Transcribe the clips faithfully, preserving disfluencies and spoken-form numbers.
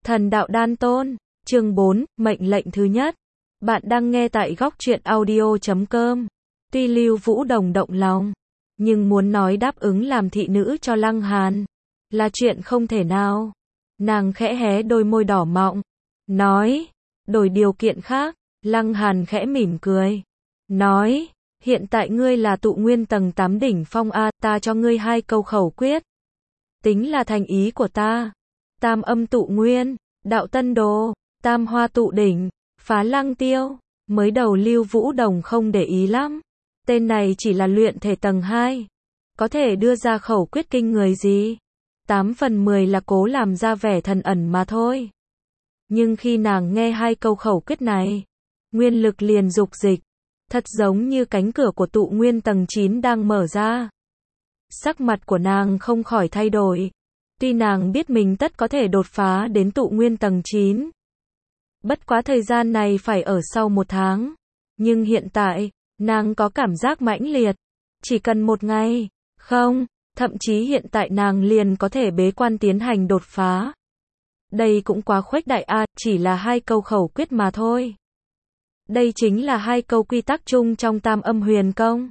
Thần đạo đan tôn, chương bốn, mệnh lệnh thứ nhất. Bạn đang nghe tại góc truyện audio chấm com. Tuy Lưu Vũ Đồng động lòng, nhưng muốn nói đáp ứng làm thị nữ cho Lăng Hàn là chuyện không thể nào. Nàng khẽ hé đôi môi đỏ mọng, nói, đổi điều kiện khác. Lăng Hàn khẽ mỉm cười, nói, hiện tại ngươi là tụ nguyên tầng tám đỉnh phong A, ta cho ngươi hai câu khẩu quyết. Tính là thành ý của ta. Tam âm tụ nguyên, đạo tân đồ, tam hoa tụ đỉnh, phá lăng tiêu. Mới đầu Lưu Vũ Đồng không để ý lắm. Tên này chỉ là luyện thể tầng hai. Có thể đưa ra khẩu quyết kinh người gì? Tám phần mười là cố làm ra vẻ thần ẩn mà thôi. Nhưng khi nàng nghe hai câu khẩu quyết này, nguyên lực liền dục dịch. Thật giống như cánh cửa của tụ nguyên tầng chín đang mở ra. Sắc mặt của nàng không khỏi thay đổi. Tuy nàng biết mình tất có thể đột phá đến tụ nguyên tầng chín. Bất quá thời gian này phải ở sau một tháng. Nhưng hiện tại, nàng có cảm giác mãnh liệt. Chỉ cần một ngày, không, thậm chí hiện tại nàng liền có thể bế quan tiến hành đột phá. Đây cũng quá khuếch đại a, chỉ là hai câu khẩu quyết mà thôi. Đây chính là hai câu quy tắc chung trong Tam Âm Huyền Công.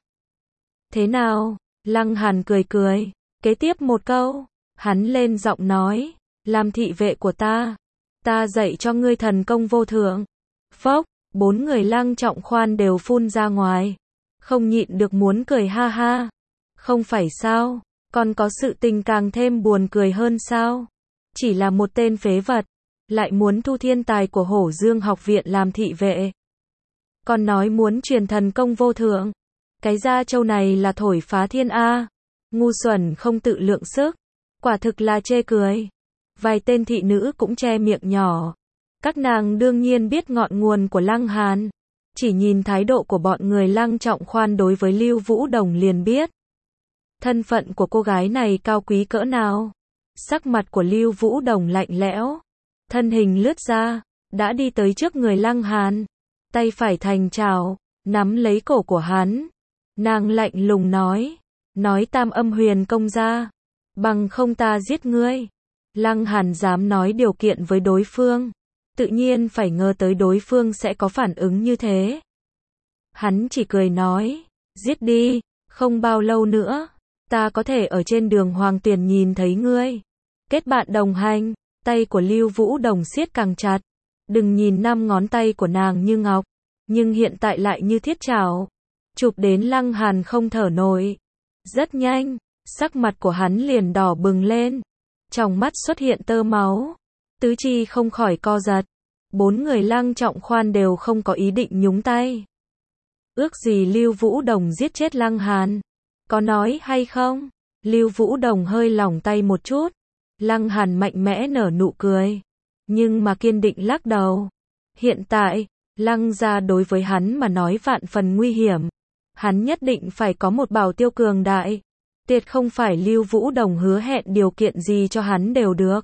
Thế nào? Lăng Hàn cười cười. Kế tiếp một câu, hắn lên giọng nói, làm thị vệ của ta, ta dạy cho ngươi thần công vô thượng. Phốc, bốn người Lăng Trọng Khoan đều phun ra ngoài, không nhịn được muốn cười ha ha. Không phải sao, còn có sự tình càng thêm buồn cười hơn sao? Chỉ là một tên phế vật, lại muốn thu thiên tài của Hổ Dương học viện làm thị vệ. Còn nói muốn truyền thần công vô thượng. Cái da trâu này là thổi phá thiên A. Ngu xuẩn không tự lượng sức. Quả thực là chê cười. Vài tên thị nữ cũng che miệng nhỏ. Các nàng đương nhiên biết ngọn nguồn của Lăng Hàn. Chỉ nhìn thái độ của bọn người Lăng Trọng Khoan đối với Lưu Vũ Đồng liền biết. Thân phận của cô gái này cao quý cỡ nào. Sắc mặt của Lưu Vũ Đồng lạnh lẽo. Thân hình lướt ra, đã đi tới trước người Lăng Hàn. Tay phải thành trào, nắm lấy cổ của hắn. Nàng lạnh lùng nói, nói Tam Âm Huyền Công ra, bằng không ta giết ngươi. Lăng Hàn dám nói điều kiện với đối phương, tự nhiên phải ngờ tới đối phương sẽ có phản ứng như thế. Hắn chỉ cười nói, giết đi, không bao lâu nữa, ta có thể ở trên đường Hoàng Tuyền nhìn thấy ngươi. Kết bạn đồng hành, tay của Lưu Vũ Đồng siết càng chặt. Đừng nhìn năm ngón tay của nàng như ngọc, nhưng hiện tại lại như thiết chảo. Chụp đến Lăng Hàn không thở nổi. Rất nhanh, sắc mặt của hắn liền đỏ bừng lên. Trong mắt xuất hiện tơ máu. Tứ chi không khỏi co giật. Bốn người Lăng Trọng Khoan đều không có ý định nhúng tay. Ước gì Lưu Vũ Đồng giết chết Lăng Hàn. Có nói hay không? Lưu Vũ Đồng hơi lỏng tay một chút. Lăng Hàn mạnh mẽ nở nụ cười. Nhưng mà kiên định lắc đầu. Hiện tại, Lăng gia đối với hắn mà nói vạn phần nguy hiểm. Hắn nhất định phải có một bảo tiêu cường đại. Tuyệt không phải Lưu Vũ Đồng hứa hẹn điều kiện gì cho hắn đều được.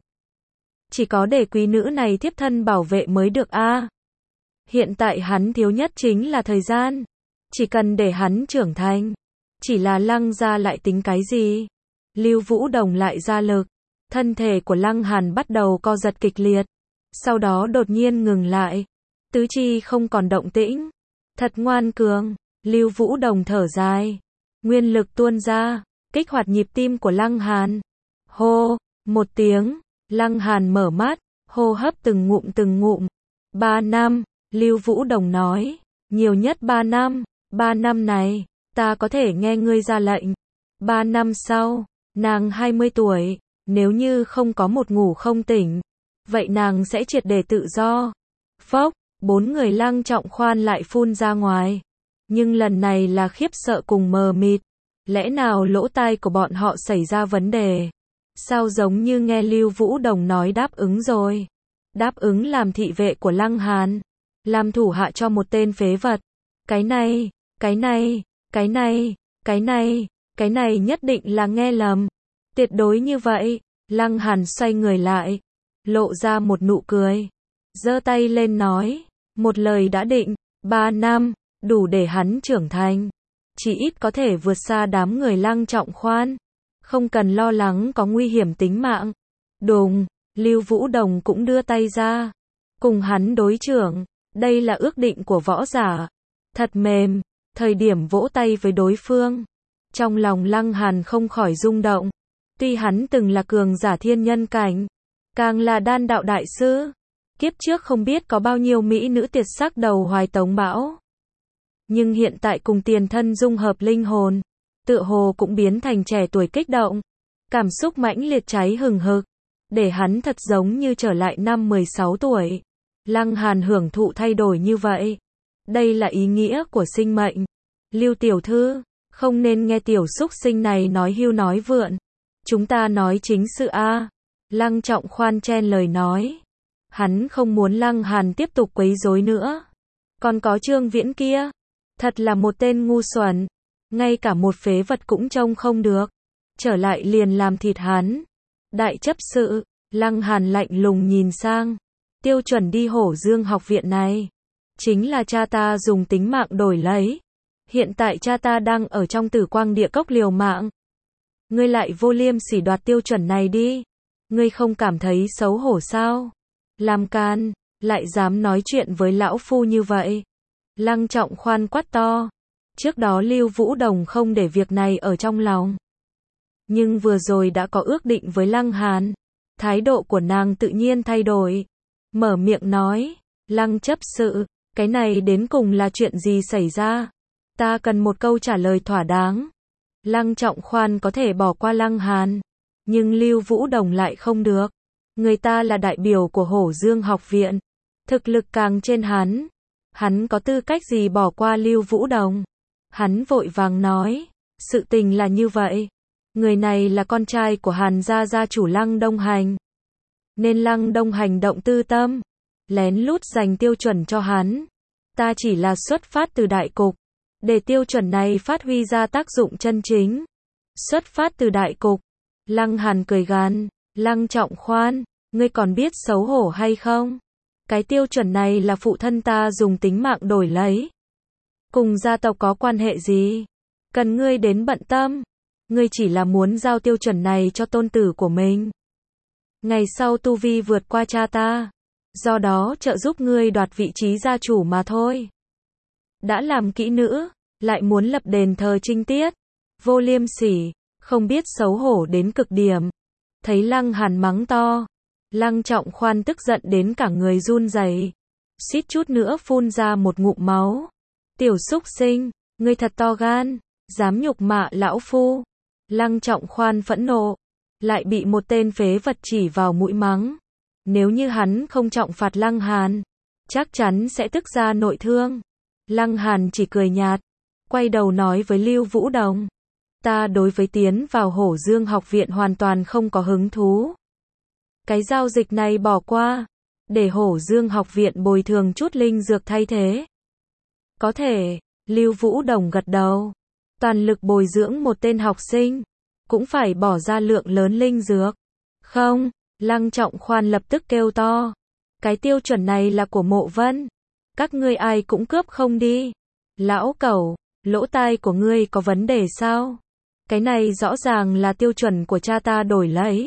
Chỉ có để quý nữ này tiếp thân bảo vệ mới được a. Hiện tại hắn thiếu nhất chính là thời gian. Chỉ cần để hắn trưởng thành. Chỉ là Lăng gia lại tính cái gì? Lưu Vũ Đồng lại ra lực. Thân thể của Lăng Hàn bắt đầu co giật kịch liệt. Sau đó đột nhiên ngừng lại. Tứ chi không còn động tĩnh. Thật ngoan cường. Lưu Vũ Đồng thở dài. Nguyên lực tuôn ra. Kích hoạt nhịp tim của Lăng Hàn. Hô. Một tiếng. Lăng Hàn mở mắt. Hô hấp từng ngụm từng ngụm. Ba năm. Lưu Vũ Đồng nói. Nhiều nhất ba năm. Ba năm này. Ta có thể nghe ngươi ra lệnh. Ba năm sau. Nàng hai mươi tuổi. Nếu như không có một ngủ không tỉnh, vậy nàng sẽ triệt để tự do. Phốc, bốn người Lăng Trọng Khoan lại phun ra ngoài. Nhưng lần này là khiếp sợ cùng mờ mịt. Lẽ nào lỗ tai của bọn họ xảy ra vấn đề? Sao giống như nghe Lưu Vũ Đồng nói đáp ứng rồi? Đáp ứng làm thị vệ của Lăng Hàn. Làm thủ hạ cho một tên phế vật. Cái này, cái này, cái này, cái này, cái này nhất định là nghe lầm. Tuyệt đối như vậy. Lăng Hàn xoay người lại, lộ ra một nụ cười, giơ tay lên nói, một lời đã định, ba năm, đủ để hắn trưởng thành, chỉ ít có thể vượt xa đám người Lăng Trọng Khoan, không cần lo lắng có nguy hiểm tính mạng. Đùng, Lưu Vũ Đồng cũng đưa tay ra, cùng hắn đối chưởng, đây là ước định của võ giả. Thật mềm, thời điểm vỗ tay với đối phương, trong lòng Lăng Hàn không khỏi rung động. Tuy hắn từng là cường giả thiên nhân cảnh, càng là đan đạo đại sư, kiếp trước không biết có bao nhiêu mỹ nữ tuyệt sắc đầu hoài tống bão. Nhưng hiện tại cùng tiền thân dung hợp linh hồn, tựa hồ cũng biến thành trẻ tuổi kích động, cảm xúc mãnh liệt cháy hừng hực, để hắn thật giống như trở lại năm mười sáu tuổi. Lăng Hàn hưởng thụ thay đổi như vậy. Đây là ý nghĩa của sinh mệnh. Lưu tiểu thư, không nên nghe tiểu xúc sinh này nói hưu nói vượn. Chúng ta nói chính sự a. Lăng Trọng khoan chen lời nói. Hắn không muốn Lăng Hàn tiếp tục quấy rối nữa. Còn có Trương Viễn kia, thật là một tên ngu xuẩn, ngay cả một phế vật cũng trông không được. Trở lại liền làm thịt hắn. Đại chấp sự, Lăng Hàn lạnh lùng nhìn sang. Tiêu chuẩn đi Hổ Dương học viện này, chính là cha ta dùng tính mạng đổi lấy. Hiện tại cha ta đang ở trong Tử Quang Địa Cốc liều mạng. Ngươi lại vô liêm sỉ đoạt tiêu chuẩn này đi. Ngươi không cảm thấy xấu hổ sao? Làm can, lại dám nói chuyện với lão phu như vậy. Lăng Trọng khoan quát to. Trước đó Lưu Vũ Đồng không để việc này ở trong lòng. Nhưng vừa rồi đã có ước định với Lăng Hàn. Thái độ của nàng tự nhiên thay đổi. Mở miệng nói, Lăng chấp sự, cái này đến cùng là chuyện gì xảy ra? Ta cần một câu trả lời thỏa đáng. Lăng Trọng khoan có thể bỏ qua Lăng Hàn, nhưng Lưu Vũ Đồng lại không được. Người ta là đại biểu của Hổ Dương học viện, thực lực càng trên hắn. Hắn có tư cách gì bỏ qua Lưu Vũ Đồng? Hắn vội vàng nói, sự tình là như vậy. Người này là con trai của Hàn gia gia chủ Lăng Đông Hành. Nên Lăng Đông Hành động tư tâm, lén lút dành tiêu chuẩn cho hắn. Ta chỉ là xuất phát từ đại cục, để tiêu chuẩn này phát huy ra tác dụng chân chính. Xuất phát từ đại cục. Lăng Hàn cười gằn, Lăng Trọng khoan, ngươi còn biết xấu hổ hay không? Cái tiêu chuẩn này là phụ thân ta dùng tính mạng đổi lấy. Cùng gia tộc có quan hệ gì? Cần ngươi đến bận tâm. Ngươi chỉ là muốn giao tiêu chuẩn này cho tôn tử của mình. Ngày sau tu vi vượt qua cha ta, do đó trợ giúp ngươi đoạt vị trí gia chủ mà thôi. Đã làm kỹ nữ, lại muốn lập đền thờ trinh tiết. Vô liêm sỉ, không biết xấu hổ đến cực điểm. Thấy Lăng Hàn mắng to, Lăng Trọng khoan tức giận đến cả người run rẩy, suýt chút nữa phun ra một ngụm máu. Tiểu xúc sinh, ngươi thật to gan, dám nhục mạ lão phu. Lăng Trọng khoan phẫn nộ, lại bị một tên phế vật chỉ vào mũi mắng. Nếu như hắn không trọng phạt Lăng Hàn, chắc chắn sẽ tức ra nội thương. Lăng Hàn chỉ cười nhạt, quay đầu nói với Lưu Vũ Đồng. Ta đối với tiến vào Hổ Dương học viện hoàn toàn không có hứng thú. Cái giao dịch này bỏ qua, để Hổ Dương học viện bồi thường chút linh dược thay thế. Có thể, Lưu Vũ Đồng gật đầu. Toàn lực bồi dưỡng một tên học sinh, cũng phải bỏ ra lượng lớn linh dược. Không, Lăng Trọng khoan lập tức kêu to. Cái tiêu chuẩn này là của Mộ Vân. Các ngươi ai cũng cướp không đi. Lão cẩu, lỗ tai của ngươi có vấn đề sao? Cái này rõ ràng là tiêu chuẩn của cha ta đổi lấy.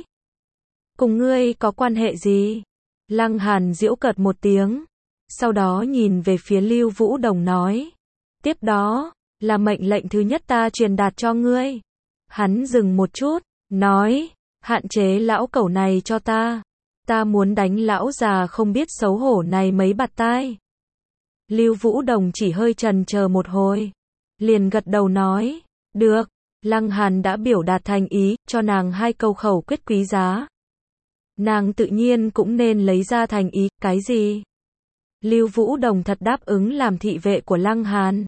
Cùng ngươi có quan hệ gì? Lăng Hàn giễu cợt một tiếng. Sau đó nhìn về phía Lưu Vũ Đồng nói. Tiếp đó, là mệnh lệnh thứ nhất ta truyền đạt cho ngươi. Hắn dừng một chút, nói, hạn chế lão cẩu này cho ta. Ta muốn đánh lão già không biết xấu hổ này mấy bạt tai. Lưu Vũ Đồng chỉ hơi chần chờ một hồi, liền gật đầu nói, được. Lăng Hàn đã biểu đạt thành ý, cho nàng hai câu khẩu quyết quý giá. Nàng tự nhiên cũng nên lấy ra thành ý, cái gì? Lưu Vũ Đồng thật đáp ứng làm thị vệ của Lăng Hàn.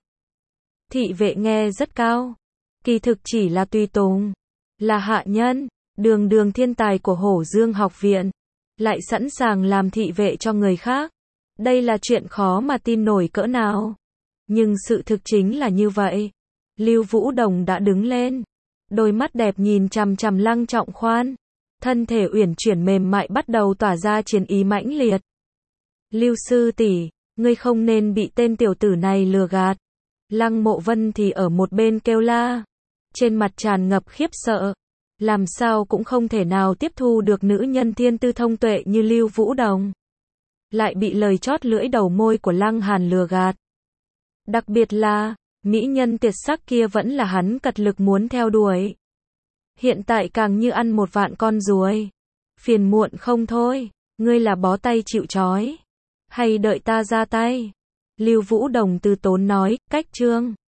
Thị vệ nghe rất cao, kỳ thực chỉ là tùy tùng, là hạ nhân, đường đường thiên tài của Hổ Dương học viện, lại sẵn sàng làm thị vệ cho người khác. Đây là chuyện khó mà tin nổi cỡ nào. Nhưng sự thực chính là như vậy. Lưu Vũ Đồng đã đứng lên, đôi mắt đẹp nhìn chằm chằm Lăng Trọng khoan, thân thể uyển chuyển mềm mại bắt đầu tỏa ra chiến ý mãnh liệt. Lưu sư tỷ, ngươi không nên bị tên tiểu tử này lừa gạt. Lăng Mộ Vân thì ở một bên kêu la, trên mặt tràn ngập khiếp sợ. Làm sao cũng không thể nào tiếp thu được nữ nhân thiên tư thông tuệ như Lưu Vũ Đồng. Lại bị lời chót lưỡi đầu môi của Lăng Hàn lừa gạt. Đặc biệt là, mỹ nhân tuyệt sắc kia vẫn là hắn cật lực muốn theo đuổi. Hiện tại càng như ăn một vạn con ruồi. Phiền muộn không thôi, ngươi là bó tay chịu trói, hay đợi ta ra tay? Lưu Vũ Đồng từ tốn nói, cách chương